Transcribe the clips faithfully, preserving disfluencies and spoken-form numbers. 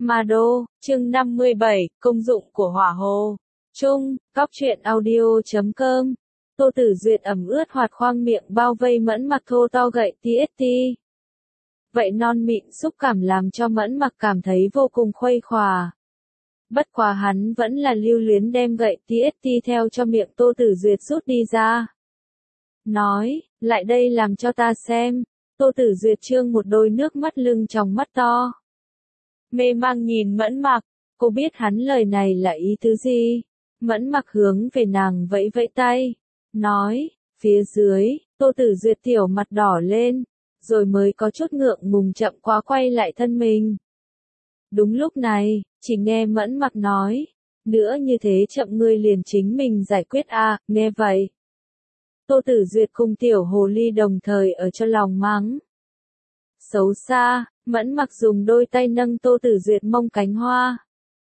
Ma Đô, chương năm mươi bảy, công dụng của hỏa hồ. Chung, Cóc truyện audio chấm com. Tô Tử Duyệt ẩm ướt hoạt khoang miệng bao vây Mẫn Mặc thô to gậy tê ét tê. Vậy non mịn xúc cảm làm cho Mẫn Mặc cảm thấy vô cùng khuây khỏa. Bất quá hắn vẫn là lưu luyến đem gậy tê ét tê theo cho miệng Tô Tử Duyệt rút đi ra. Nói, lại đây làm cho ta xem. Tô Tử Duyệt trương một đôi nước mắt lưng tròng mắt to. Mê mang nhìn Mẫn Mặc, cô biết hắn lời này là ý tứ gì. Mẫn Mặc hướng về nàng vẫy vẫy tay, nói, phía dưới, Tô Tử Duyệt tiểu mặt đỏ lên, rồi mới có chút ngượng ngùng chậm quá quay lại thân mình. Đúng lúc này, chỉ nghe Mẫn Mặc nói, nữa như thế chậm ngươi liền chính mình giải quyết à, nghe vậy. Tô Tử Duyệt cùng tiểu hồ ly đồng thời ở cho lòng mắng. Xấu xa, Mẫn Mặc dùng đôi tay nâng Tô Tử Duyệt mông cánh hoa.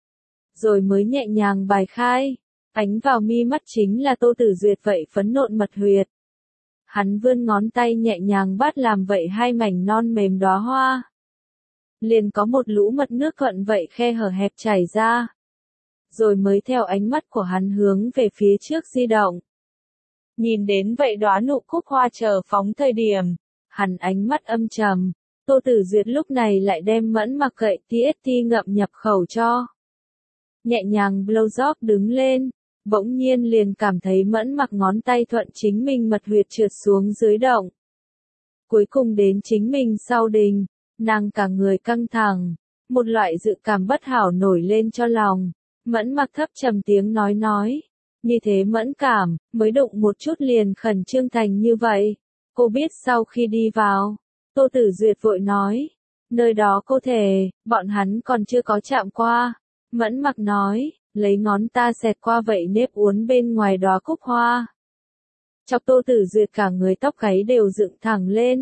Rồi mới nhẹ nhàng bài khai, ánh vào mi mắt chính là Tô Tử Duyệt vậy phấn nộn mật huyệt. Hắn vươn ngón tay nhẹ nhàng bắt làm vậy hai mảnh non mềm đóa hoa. Liền có một lũ mật nước thuận vậy khe hở hẹp chảy ra. Rồi mới theo ánh mắt của hắn hướng về phía trước di động. Nhìn đến vậy đóa nụ cúc hoa chờ phóng thời điểm, hắn ánh mắt âm trầm. Tô Tử Duyệt lúc này lại đem Mẫn Mặc gậy tê ét tê ngậm nhập khẩu cho. Nhẹ nhàng blow job đứng lên, bỗng nhiên liền cảm thấy Mẫn Mặc ngón tay thuận chính mình mật huyệt trượt xuống dưới động. Cuối cùng đến chính mình sau đình, nàng cả người căng thẳng, một loại dự cảm bất hảo nổi lên cho lòng. Mẫn Mặc thấp trầm tiếng nói nói, như thế mẫn cảm, mới đụng một chút liền khẩn trương thành như vậy. Cô biết sau khi đi vào, Tô Tử Duyệt vội nói, nơi đó cô thề, bọn hắn còn chưa có chạm qua. Mẫn Mặc nói, lấy ngón ta xẹt qua vậy nếp uốn bên ngoài đóa cúc hoa. Chọc Tô Tử Duyệt cả người tóc gáy đều dựng thẳng lên.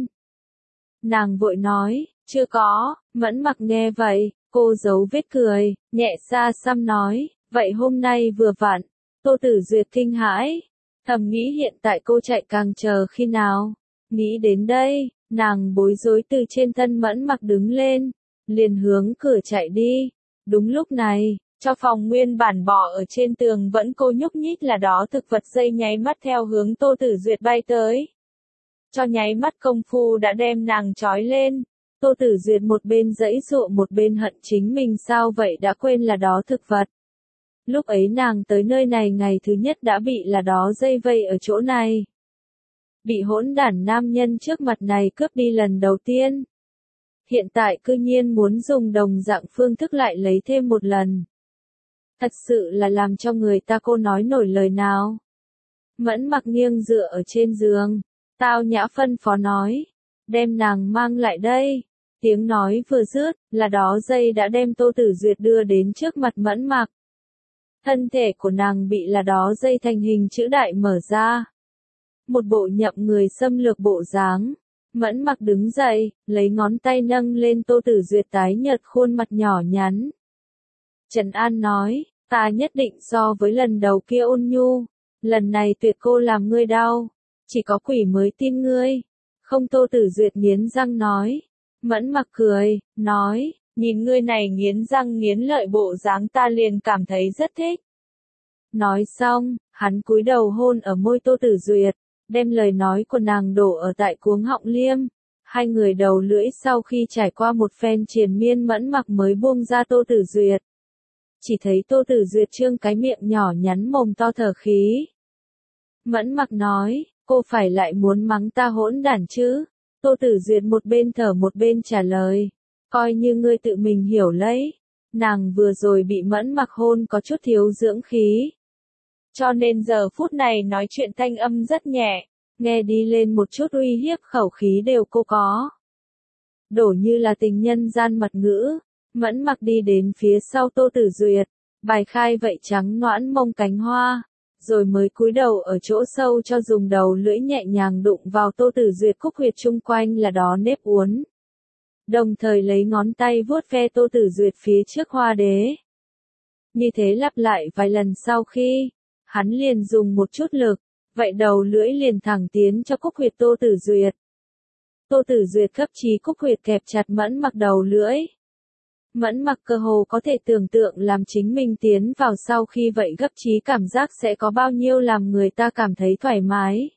Nàng vội nói, chưa có. Mẫn Mặc nghe vậy, cô giấu vết cười, nhẹ xa xăm nói, vậy hôm nay vừa vặn. Tô Tử Duyệt kinh hãi, thầm nghĩ hiện tại cô chạy càng chờ khi nào. Nghĩ đến đây, nàng bối rối từ trên thân Mẫn Mặc đứng lên, liền hướng cửa chạy đi. Đúng lúc này, cho phòng nguyên bản bò ở trên tường vẫn cô nhúc nhích là đó thực vật dây nháy mắt theo hướng Tô Tử Duyệt bay tới. Cho nháy mắt công phu đã đem nàng trói lên. Tô Tử Duyệt một bên giãy giụa một bên hận chính mình sao vậy đã quên là đó thực vật. Lúc ấy nàng tới nơi này ngày thứ nhất đã bị là đó dây vây ở chỗ này. Bị hỗn đản nam nhân trước mặt này cướp đi lần đầu tiên. Hiện tại cư nhiên muốn dùng đồng dạng phương thức lại lấy thêm một lần. Thật sự là làm cho người ta cô nói nổi lời nào. Mẫn Mặc nghiêng dựa ở trên giường, tao nhã phân phó nói, đem nàng mang lại đây. Tiếng nói vừa dứt, là đó dây đã đem Tô Tử Duyệt đưa đến trước mặt Mẫn Mặc. Thân thể của nàng bị là đó dây thành hình chữ đại mở ra. Một bộ nhậm người xâm lược bộ dáng. Mẫn Mặc đứng dậy, lấy ngón tay nâng lên Tô Tử Duyệt tái nhợt khuôn mặt nhỏ nhắn. Trần An nói, ta nhất định so với lần đầu kia ôn nhu. Lần này tuyệt cô làm ngươi đau. Chỉ có quỷ mới tin ngươi. Không. Tô Tử Duyệt nghiến răng nói. Mẫn Mặc cười, nói, nhìn ngươi này nghiến răng nghiến lợi bộ dáng ta liền cảm thấy rất thích. Nói xong, hắn cúi đầu hôn ở môi Tô Tử Duyệt, đem lời nói của nàng đổ ở tại cuống họng liêm. Hai người đầu lưỡi sau khi trải qua một phen triền miên Mẫn Mặc mới buông ra Tô Tử Duyệt. Chỉ thấy Tô Tử Duyệt trương cái miệng nhỏ nhắn mồm to thở khí. Mẫn Mặc nói, cô phải lại muốn mắng ta hỗn đản chứ? Tô Tử Duyệt một bên thở một bên trả lời, coi như ngươi tự mình hiểu lấy. Nàng vừa rồi bị Mẫn Mặc hôn có chút thiếu dưỡng khí. Cho nên giờ phút này nói chuyện thanh âm rất nhẹ, nghe đi lên một chút uy hiếp khẩu khí đều cô có. Đổ như là tình nhân gian mật ngữ. Mẫn Mặc đi đến phía sau Tô Tử Duyệt, bài khai vậy trắng noãn mông cánh hoa, rồi mới cúi đầu ở chỗ sâu cho dùng đầu lưỡi nhẹ nhàng đụng vào Tô Tử Duyệt cúc huyệt chung quanh là đó nếp uốn. Đồng thời lấy ngón tay vuốt ve Tô Tử Duyệt phía trước hoa đế. Như thế lặp lại vài lần sau khi, hắn liền dùng một chút lực, vậy đầu lưỡi liền thẳng tiến cho cúc huyệt Tô Tử Duyệt. Tô Tử Duyệt cấp trí cúc huyệt kẹp chặt Mẫn Mặc đầu lưỡi. Mẫn Mặc cơ hồ có thể tưởng tượng làm chính mình tiến vào sau khi vậy gấp trí cảm giác sẽ có bao nhiêu làm người ta cảm thấy thoải mái.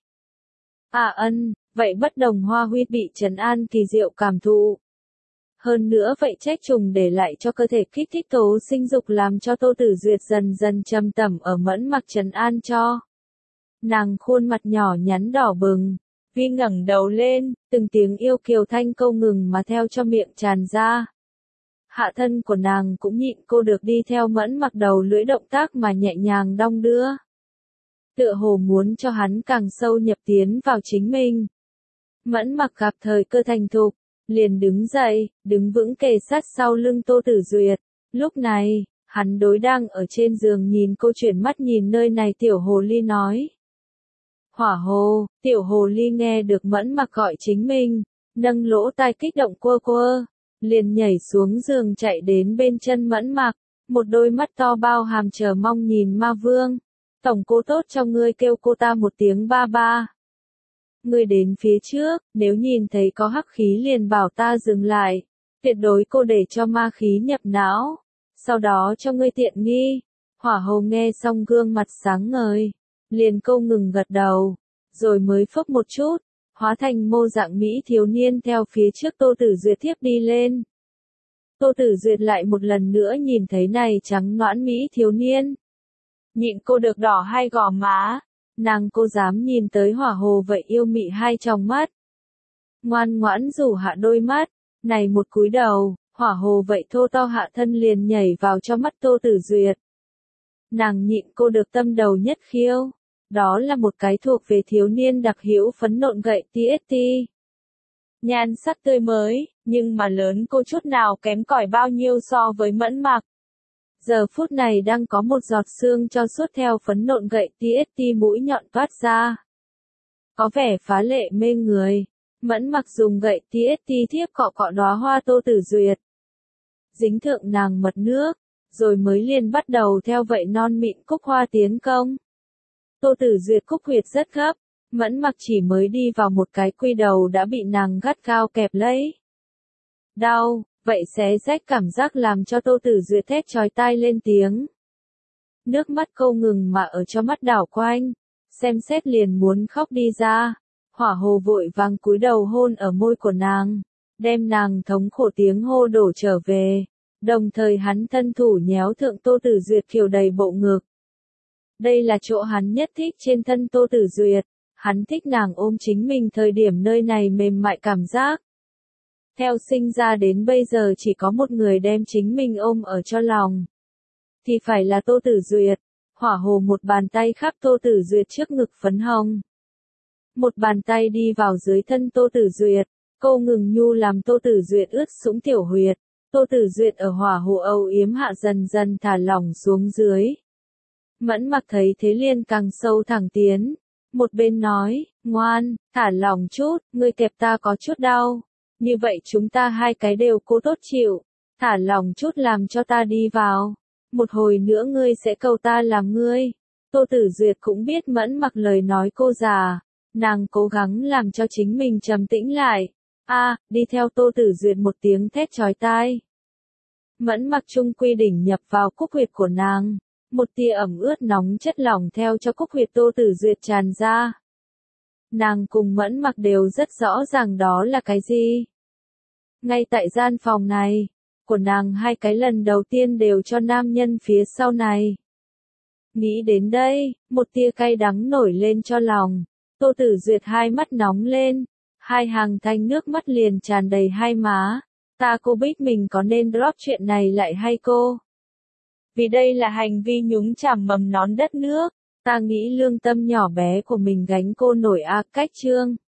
À ân, vậy bất đồng hoa huyết bị trấn an kỳ diệu cảm thụ. Hơn nữa vậy trách trùng để lại cho cơ thể kích thích tố sinh dục làm cho Tô Tử Duyệt dần dần trầm tẩm ở Mẫn Mặc trấn an cho. Nàng khuôn mặt nhỏ nhắn đỏ bừng, Vi ngẩng đầu lên, từng tiếng yêu kiều thanh câu ngừng mà theo cho miệng tràn ra. Hạ thân của nàng cũng nhịn cô được đi theo Mẫn Mặc đầu lưỡi động tác mà nhẹ nhàng đong đưa. Tựa hồ muốn cho hắn càng sâu nhập tiến vào chính mình. Mẫn Mặc gặp thời cơ thành thục, liền đứng dậy, đứng vững kề sát sau lưng Tô Tử Duyệt. Lúc này, hắn đối đang ở trên giường nhìn cô chuyển mắt nhìn nơi này tiểu hồ ly nói. Hỏa hồ, tiểu hồ ly nghe được Mẫn Mặc gọi chính mình, nâng lỗ tai kích động quơ quơ, liền nhảy xuống giường chạy đến bên chân Mẫn Mặc, một đôi mắt to bao hàm chờ mong nhìn Ma Vương. Tổng cô tốt cho ngươi kêu cô ta một tiếng ba ba. Ngươi đến phía trước, nếu nhìn thấy có hắc khí liền bảo ta dừng lại, tuyệt đối cô để cho ma khí nhập não, sau đó cho ngươi tiện nghi. Hỏa hồ nghe xong gương mặt sáng ngời, liền câu ngừng gật đầu, rồi mới phốc một chút, hóa thành mô dạng mỹ thiếu niên theo phía trước Tô Tử Duyệt tiếp đi lên. Tô Tử Duyệt lại một lần nữa nhìn thấy này trắng nõn mỹ thiếu niên. Nhịn cô được đỏ hai gò má, nàng cô dám nhìn tới hỏa hồ vậy yêu mị hai tròng mắt. Ngoan ngoãn rủ hạ đôi mắt, này một cúi đầu, hỏa hồ vậy thô to hạ thân liền nhảy vào cho mắt Tô Tử Duyệt. Nàng nhịn cô được tâm đầu nhất khiêu, đó là một cái thuộc về thiếu niên đặc hữu phấn nộn gậy tê ét tê. Nhan sắc tươi mới, nhưng mà lớn cô chút nào kém cỏi bao nhiêu so với Mẫn Mặc. Giờ phút này đang có một giọt sương cho suốt theo phấn nộn gậy tê ét tê mũi nhọn toát ra. Có vẻ phá lệ mê người, Mẫn Mặc dùng gậy tê ét tê thiếp cọ cọ đóa hoa Tô Tử Duyệt. Dính thượng nàng mật nước, rồi mới liền bắt đầu theo vậy non mịn cúc hoa tiến công. Tô Tử Duyệt cúc huyệt rất gấp, Mẫn Mặc chỉ mới đi vào một cái quy đầu đã bị nàng gắt gao kẹp lấy. Đau, vậy xé rách cảm giác làm cho Tô Tử Duyệt thét chói tai lên tiếng. Nước mắt câu ngừng mà ở cho mắt đảo quanh, xem xét liền muốn khóc đi ra. Hỏa hồ vội vàng cúi đầu hôn ở môi của nàng, đem nàng thống khổ tiếng hô đổ trở về, đồng thời hắn thân thủ nhéo thượng Tô Tử Duyệt kiều đầy bộ ngực. Đây là chỗ hắn nhất thích trên thân Tô Tử Duyệt, hắn thích nàng ôm chính mình thời điểm nơi này mềm mại cảm giác. Theo sinh ra đến bây giờ chỉ có một người đem chính mình ôm ở cho lòng, thì phải là Tô Tử Duyệt. Hỏa hồ một bàn tay khắp Tô Tử Duyệt trước ngực phấn hồng, một bàn tay đi vào dưới thân Tô Tử Duyệt, câu ngừng nhu làm Tô Tử Duyệt ướt sũng tiểu huyệt. Tô Tử Duyệt ở hỏa hồ âu yếm hạ dần dần thả lỏng xuống dưới. Mẫn Mặc thấy thế liền càng sâu thẳng tiến, một bên nói, ngoan, thả lỏng chút, ngươi kẹp ta có chút đau, như vậy chúng ta hai cái đều cố tốt chịu, thả lỏng chút làm cho ta đi vào, một hồi nữa ngươi sẽ cầu ta làm ngươi. Tô Tử Duyệt cũng biết Mẫn Mặc lời nói cô già, nàng cố gắng làm cho chính mình trầm tĩnh lại. A, à, đi theo Tô Tử Duyệt một tiếng thét chói tai. Mẫn Mặc trung quy đỉnh nhập vào cúc huyệt của nàng, một tia ẩm ướt nóng chất lỏng theo cho cúc huyệt Tô Tử Duyệt tràn ra. Nàng cùng Mẫn Mặc đều rất rõ ràng đó là cái gì. Ngay tại gian phòng này, của nàng hai cái lần đầu tiên đều cho nam nhân phía sau này. Nghĩ đến đây, một tia cay đắng nổi lên cho lòng, Tô Tử Duyệt hai mắt nóng lên, hai hàng thanh nước mắt liền tràn đầy hai má. Ta cô biết mình có nên drop chuyện này lại hay cô? Vì đây là hành vi nhúng chàm mầm nón đất nước, ta nghĩ lương tâm nhỏ bé của mình gánh cô nổi a cách chương.